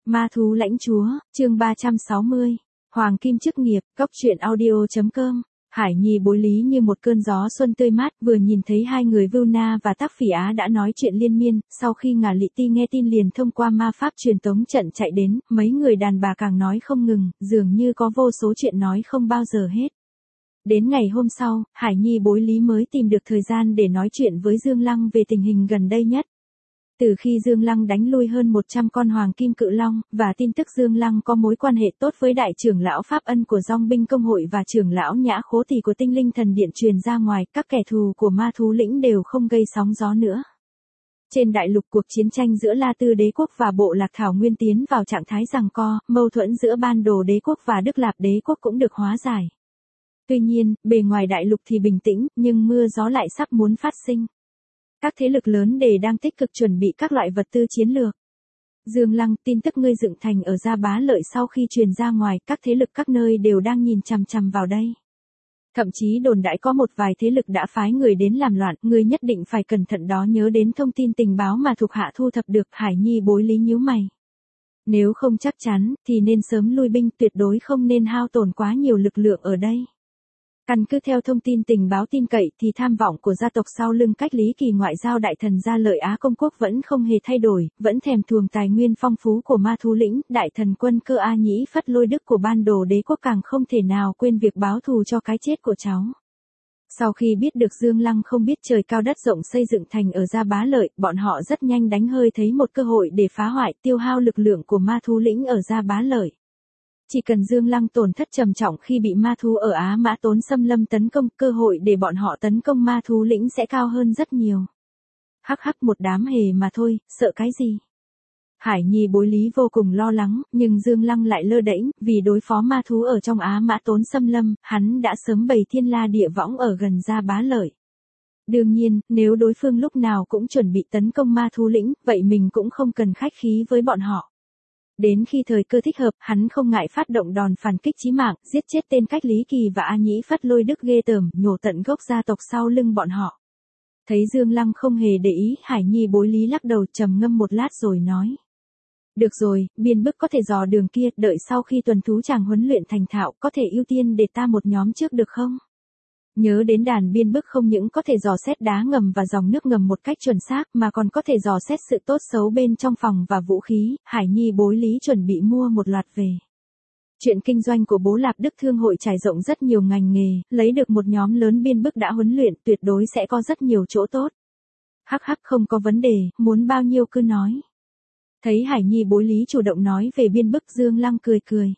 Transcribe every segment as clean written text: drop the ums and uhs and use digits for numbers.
Ma thú lãnh chúa, chương 360. Hoàng kim chức nghiệp, cốc truyện audio.com. Hải Nhi bối lý như một cơn gió xuân tươi mát, vừa nhìn thấy hai người Vưu Na và Tắc Phỉ Á đã nói chuyện liên miên, sau khi Ngả Lị Ti nghe tin liền thông qua ma pháp truyền tống trận chạy đến, mấy người đàn bà càng nói không ngừng, dường như có vô số chuyện nói không bao giờ hết. Đến ngày hôm sau, Hải Nhi bối lý mới tìm được thời gian để nói chuyện với Dương Lăng về tình hình gần đây nhất. Từ khi Dương Lăng đánh lui hơn 100 con hoàng kim cự long, và tin tức Dương Lăng có mối quan hệ tốt với đại trưởng lão Pháp Ân của Dong binh công hội và trưởng lão Nhã Khố Thì của Tinh Linh Thần Điện truyền ra ngoài, các kẻ thù của ma thú lĩnh đều không gây sóng gió nữa. Trên đại lục, cuộc chiến tranh giữa La Tư đế quốc và Bộ Lạc Thảo Nguyên tiến vào trạng thái giằng co, mâu thuẫn giữa Ban Đồ đế quốc và Đức Lạp đế quốc cũng được hóa giải. Tuy nhiên, bề ngoài đại lục thì bình tĩnh, nhưng mưa gió lại sắp muốn phát sinh. Các thế lực lớn đang tích cực chuẩn bị các loại vật tư chiến lược. Dương Lăng, tin tức ngươi dựng thành ở Gia Bá Lợi sau khi truyền ra ngoài, các thế lực các nơi đều đang nhìn chằm chằm vào đây. Thậm chí đồn đãi có một vài thế lực đã phái người đến làm loạn, ngươi nhất định phải cẩn thận đó, nhớ đến thông tin tình báo mà thuộc hạ thu thập được. Hải Nhi bối lý nhíu mày. Nếu không chắc chắn, thì nên sớm lui binh, tuyệt đối không nên hao tổn quá nhiều lực lượng ở đây. Căn cứ theo thông tin tình báo tin cậy thì tham vọng của gia tộc sau lưng Cách Lý Kỳ ngoại giao đại thần Gia Lợi Á Công Quốc vẫn không hề thay đổi, vẫn thèm thuồng tài nguyên phong phú của ma thú lĩnh. Đại thần quân cơ A Nhĩ Phất Lôi Đức của Ban Đồ đế quốc càng không thể nào quên việc báo thù cho cái chết của cháu. Sau khi biết được Dương Lăng không biết trời cao đất rộng xây dựng thành ở Gia Bá Lợi, bọn họ rất nhanh đánh hơi thấy một cơ hội để phá hoại, tiêu hao lực lượng của ma thú lĩnh ở Gia Bá Lợi. Chỉ cần Dương Lăng tổn thất trầm trọng khi bị ma thú ở Á Mã Tốn xâm lâm tấn công, cơ hội để bọn họ tấn công ma thú lĩnh sẽ cao hơn rất nhiều. Hắc hắc, một đám hề mà thôi, sợ cái gì? Hải Nhi bối lý vô cùng lo lắng, nhưng Dương Lăng lại lơ đễnh, vì đối phó ma thú ở trong Á Mã Tốn xâm lâm, hắn đã sớm bày thiên la địa võng ở gần Gia Bá Lợi. Đương nhiên, nếu đối phương lúc nào cũng chuẩn bị tấn công ma thú lĩnh, vậy mình cũng không cần khách khí với bọn họ. Đến khi thời cơ thích hợp, hắn không ngại phát động đòn phản kích chí mạng, giết chết tên Cách Lý Kỳ và A Nhĩ Phất Lôi Đức ghê tởm, nhổ tận gốc gia tộc sau lưng bọn họ. Thấy Dương Lăng không hề để ý, Hải Nhi bối lý lắc đầu trầm ngâm một lát rồi nói. Được rồi, biên bức có thể dò đường kia, đợi sau khi tuần thú chàng huấn luyện thành thạo, có thể ưu tiên để ta một nhóm trước được không? Nhớ đến đàn biên bức không những có thể dò xét đá ngầm và dòng nước ngầm một cách chuẩn xác, mà còn có thể dò xét sự tốt xấu bên trong phòng và vũ khí. Hải Nhi bối lý chuẩn bị mua một loạt về. Chuyện kinh doanh của Bố Lạp Đức Thương hội trải rộng rất nhiều ngành nghề, lấy được một nhóm lớn biên bức đã huấn luyện tuyệt đối sẽ có rất nhiều chỗ tốt. Hắc hắc, không có vấn đề, muốn bao nhiêu cứ nói. Thấy Hải Nhi bối lý chủ động nói về biên bức, Dương Lăng cười cười.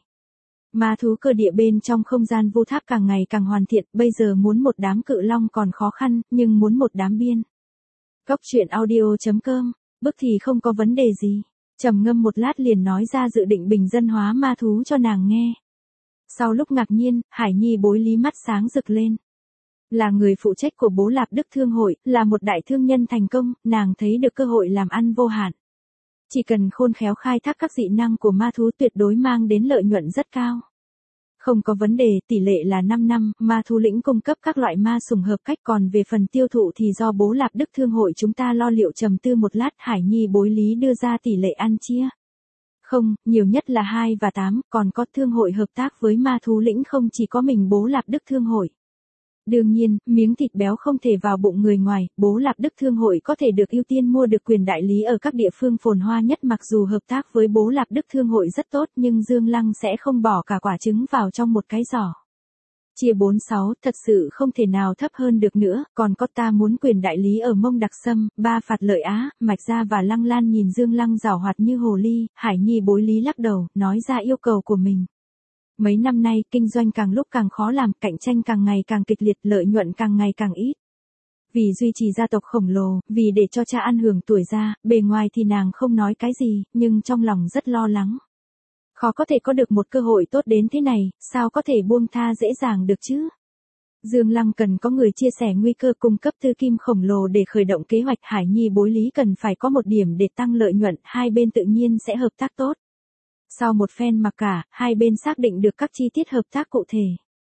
Ma thú cơ địa bên trong không gian vu tháp càng ngày càng hoàn thiện, bây giờ muốn một đám cự long còn khó khăn, nhưng muốn một đám biên. Cốc truyện audio.com, bức thì không có vấn đề gì. Trầm ngâm một lát liền nói ra dự định bình dân hóa ma thú cho nàng nghe. Sau lúc ngạc nhiên, Hải Nhi bối lý mắt sáng rực lên. Là người phụ trách của Bố Lạp Đức Thương hội, là một đại thương nhân thành công, nàng thấy được cơ hội làm ăn vô hạn. Chỉ cần khôn khéo khai thác các dị năng của ma thú tuyệt đối mang đến lợi nhuận rất cao. Không có vấn đề, tỷ lệ là 5 năm, ma thú lĩnh cung cấp các loại ma sủng hợp cách, còn về phần tiêu thụ thì do Bố Lạp Đức Thương hội chúng ta lo liệu. Trầm tư một lát, Hải Nhi bối lý đưa ra tỷ lệ ăn chia. Không, nhiều nhất là 2 và 8, còn có thương hội hợp tác với ma thú lĩnh không chỉ có mình Bố Lạp Đức Thương hội. Đương nhiên, miếng thịt béo không thể vào bụng người ngoài, Bố Lạp Đức Thương hội có thể được ưu tiên mua được quyền đại lý ở các địa phương phồn hoa nhất. Mặc dù hợp tác với Bố Lạp Đức Thương hội rất tốt, nhưng Dương Lăng sẽ không bỏ cả quả trứng vào trong một cái giỏ. Chia 46, thật sự không thể nào thấp hơn được nữa, còn có ta muốn quyền đại lý ở Mông Đặc Sâm, Ba Phạt Lợi Á, Mạch Gia và Lăng Lan. Nhìn Dương Lăng giảo hoạt như hồ ly, Hải Nhi bối lý lắc đầu, nói ra yêu cầu của mình. Mấy năm nay, kinh doanh càng lúc càng khó làm, cạnh tranh càng ngày càng kịch liệt, lợi nhuận càng ngày càng ít. Vì duy trì gia tộc khổng lồ, vì để cho cha ăn hưởng tuổi già, bề ngoài thì nàng không nói cái gì, nhưng trong lòng rất lo lắng. Khó có thể có được một cơ hội tốt đến thế này, sao có thể buông tha dễ dàng được chứ? Dương Lăng cần có người chia sẻ nguy cơ, cung cấp tư kim khổng lồ để khởi động kế hoạch. Hải Nhi bối lý cần phải có một điểm để tăng lợi nhuận, hai bên tự nhiên sẽ hợp tác tốt. Sau một phen mặc cả, hai bên xác định được các chi tiết hợp tác cụ thể.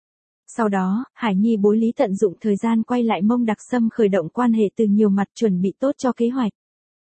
Sau đó, Hải Nhi bối lý tận dụng thời gian quay lại Mông Đặc Sâm khởi động quan hệ từ nhiều mặt, chuẩn bị tốt cho kế hoạch.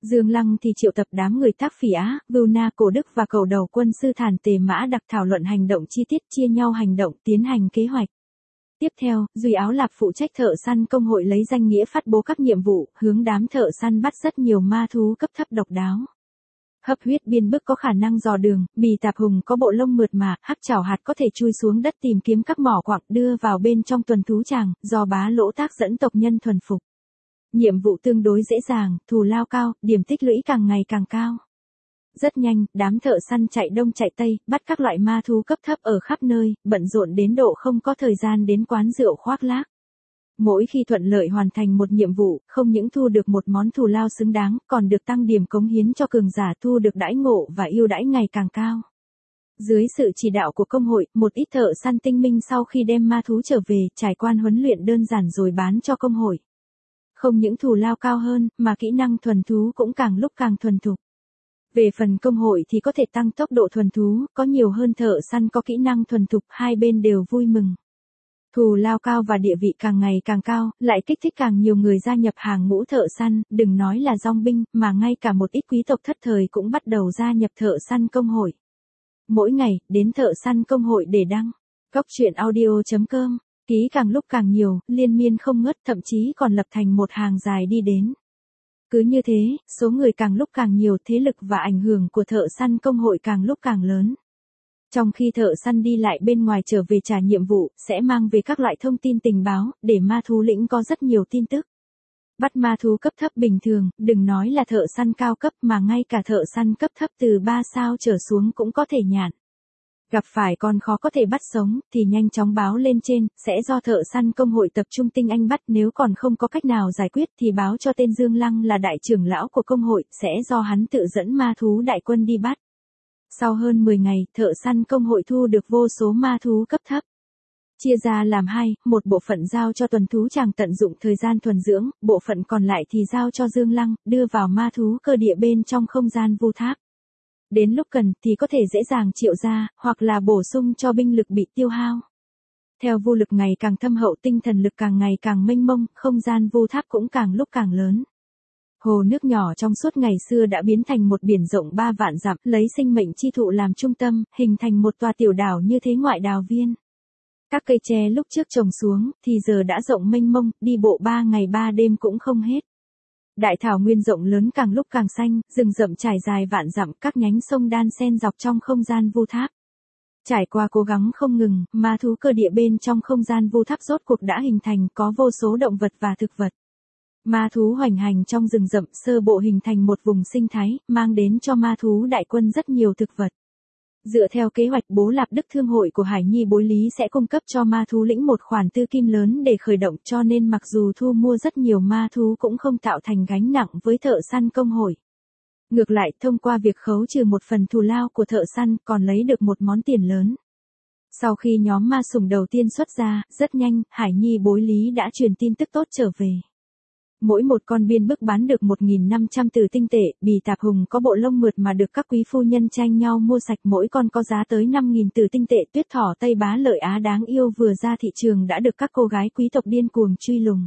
Dương Lăng thì triệu tập đám người Thác Phỉ Á, Vưu Na, Cổ Đức và cầu đầu quân sư Thản Tề Mã Đặc thảo luận hành động chi tiết, chia nhau hành động, tiến hành kế hoạch. Tiếp theo, Duy Áo Lạp phụ trách thợ săn công hội lấy danh nghĩa phát bố các nhiệm vụ, hướng đám thợ săn bắt rất nhiều ma thú cấp thấp độc đáo. Hấp huyết biên bức có khả năng dò đường, bì tạp hùng có bộ lông mượt mà, hắc chảo hạt có thể chui xuống đất tìm kiếm các mỏ quặng đưa vào bên trong tuần thú tràng, do Bá Lỗ tác dẫn tộc nhân thuần phục. Nhiệm vụ tương đối dễ dàng, thù lao cao, điểm tích lũy càng ngày càng cao. Rất nhanh, đám thợ săn chạy đông chạy tây, bắt các loại ma thú cấp thấp ở khắp nơi, bận rộn đến độ không có thời gian đến quán rượu khoác lác. Mỗi khi thuận lợi hoàn thành một nhiệm vụ, không những thu được một món thù lao xứng đáng, còn được tăng điểm cống hiến cho cường giả, thu được đãi ngộ và ưu đãi ngày càng cao. Dưới sự chỉ đạo của công hội, một ít thợ săn tinh minh sau khi đem ma thú trở về, trải qua huấn luyện đơn giản rồi bán cho công hội. Không những thù lao cao hơn, mà kỹ năng thuần thú cũng càng lúc càng thuần thục. Về phần công hội thì có thể tăng tốc độ thuần thú, có nhiều hơn thợ săn có kỹ năng thuần thục, hai bên đều vui mừng. Thù lao cao và địa vị càng ngày càng cao, lại kích thích càng nhiều người gia nhập hàng ngũ thợ săn, đừng nói là dong binh, mà ngay cả một ít quý tộc thất thời cũng bắt đầu gia nhập thợ săn công hội. Mỗi ngày, đến thợ săn công hội để đăng. Góc truyện audio.com, ký càng lúc càng nhiều, liên miên không ngớt, thậm chí còn lập thành một hàng dài đi đến. Cứ như thế, số người càng lúc càng nhiều, thế lực và ảnh hưởng của thợ săn công hội càng lúc càng lớn. Trong khi thợ săn đi lại bên ngoài trở về trả nhiệm vụ, sẽ mang về các loại thông tin tình báo, để ma thú lĩnh có rất nhiều tin tức. Bắt ma thú cấp thấp bình thường, đừng nói là thợ săn cao cấp mà ngay cả thợ săn cấp thấp từ 3 sao trở xuống cũng có thể nhạn. Gặp phải con khó có thể bắt sống, thì nhanh chóng báo lên trên, sẽ do thợ săn công hội tập trung tinh anh bắt, nếu còn không có cách nào giải quyết thì báo cho tên Dương Lăng là đại trưởng lão của công hội, sẽ do hắn tự dẫn ma thú đại quân đi bắt. Sau hơn 10 ngày, thợ săn công hội thu được vô số ma thú cấp thấp. Chia ra làm hai, một bộ phận giao cho tuần thú tràng tận dụng thời gian thuần dưỡng, bộ phận còn lại thì giao cho Dương Lăng, đưa vào ma thú cơ địa bên trong không gian vu tháp. Đến lúc cần thì có thể dễ dàng triệu ra, hoặc là bổ sung cho binh lực bị tiêu hao. Theo vu lực ngày càng thâm hậu, tinh thần lực càng ngày càng mênh mông, không gian vu tháp cũng càng lúc càng lớn. Hồ nước nhỏ trong suốt ngày xưa đã biến thành một biển rộng 3 vạn dặm, lấy sinh mệnh chi thụ làm trung tâm, hình thành một tòa tiểu đảo như thế ngoại đào viên. Các cây tre lúc trước trồng xuống, thì giờ đã rộng mênh mông, đi bộ 3 ngày 3 đêm cũng không hết. Đại thảo nguyên rộng lớn càng lúc càng xanh, rừng rậm trải dài vạn dặm, các nhánh sông đan xen dọc trong không gian vu tháp. Trải qua cố gắng không ngừng, ma thú cơ địa bên trong không gian vu tháp rốt cuộc đã hình thành, có vô số động vật và thực vật. Ma thú hoành hành trong rừng rậm, sơ bộ hình thành một vùng sinh thái, mang đến cho ma thú đại quân rất nhiều thực vật. Dựa theo kế hoạch, Bố Lạp Đức Thương hội của Hải Nhi Bối Lý sẽ cung cấp cho ma thú lĩnh một khoản tư kim lớn để khởi động, cho nên mặc dù thu mua rất nhiều ma thú cũng không tạo thành gánh nặng với thợ săn công hội. Ngược lại, thông qua việc khấu trừ một phần thù lao của thợ săn, còn lấy được một món tiền lớn. Sau khi nhóm ma sủng đầu tiên xuất ra, rất nhanh, Hải Nhi Bối Lý đã truyền tin tức tốt trở về. Mỗi một con biên bức bán được 1.500 từ tinh tệ, bì tạp hùng có bộ lông mượt mà được các quý phu nhân tranh nhau mua sạch, mỗi con có giá tới 5.000 từ tinh tệ. Tuyết thỏ Tây Bá Lợi Á đáng yêu vừa ra thị trường đã được các cô gái quý tộc điên cuồng truy lùng.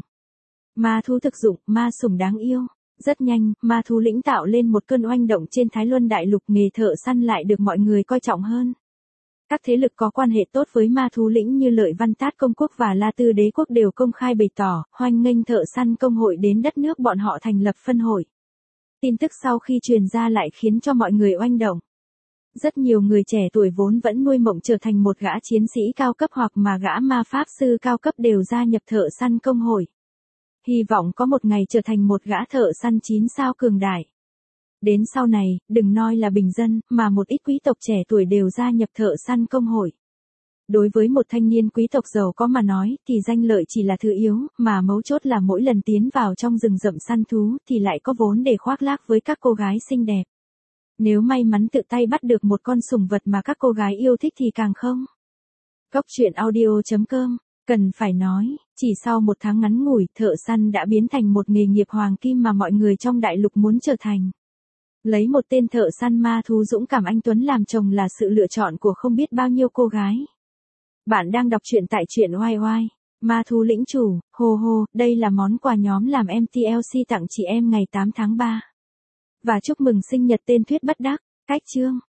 Ma thú thực dụng, ma sủng đáng yêu. Rất nhanh, ma thú lĩnh tạo lên một cơn oanh động trên Thái Luân Đại Lục, nghề thợ săn lại được mọi người coi trọng hơn. Các thế lực có quan hệ tốt với ma thú lĩnh như Lợi Văn Tát Công Quốc và La Tư Đế Quốc đều công khai bày tỏ, hoan nghênh thợ săn công hội đến đất nước bọn họ thành lập phân hội. Tin tức sau khi truyền ra lại khiến cho mọi người oanh động. Rất nhiều người trẻ tuổi vốn vẫn nuôi mộng trở thành một gã chiến sĩ cao cấp hoặc mà gã ma pháp sư cao cấp đều gia nhập thợ săn công hội. Hy vọng có một ngày trở thành một gã thợ săn 9 sao cường đại. Đến sau này, đừng nói là bình dân, mà một ít quý tộc trẻ tuổi đều gia nhập thợ săn công hội. Đối với một thanh niên quý tộc giàu có mà nói, thì danh lợi chỉ là thứ yếu, mà mấu chốt là mỗi lần tiến vào trong rừng rậm săn thú, thì lại có vốn để khoác lác với các cô gái xinh đẹp. Nếu may mắn tự tay bắt được một con sủng vật mà các cô gái yêu thích thì càng không. Góc truyện audio.com, cần phải nói, chỉ sau một tháng ngắn ngủi, thợ săn đã biến thành một nghề nghiệp hoàng kim mà mọi người trong đại lục muốn trở thành. Lấy một tên thợ săn ma thú dũng cảm anh tuấn làm chồng là sự lựa chọn của không biết bao nhiêu cô gái. Bạn đang đọc truyện tại truyện oai oai. Ma thú lĩnh chủ, hô hô, đây là món quà nhóm làm MTLC tặng chị em ngày 8 tháng 3. và chúc mừng sinh nhật tên Thuyết Bất Đắc. Cách chương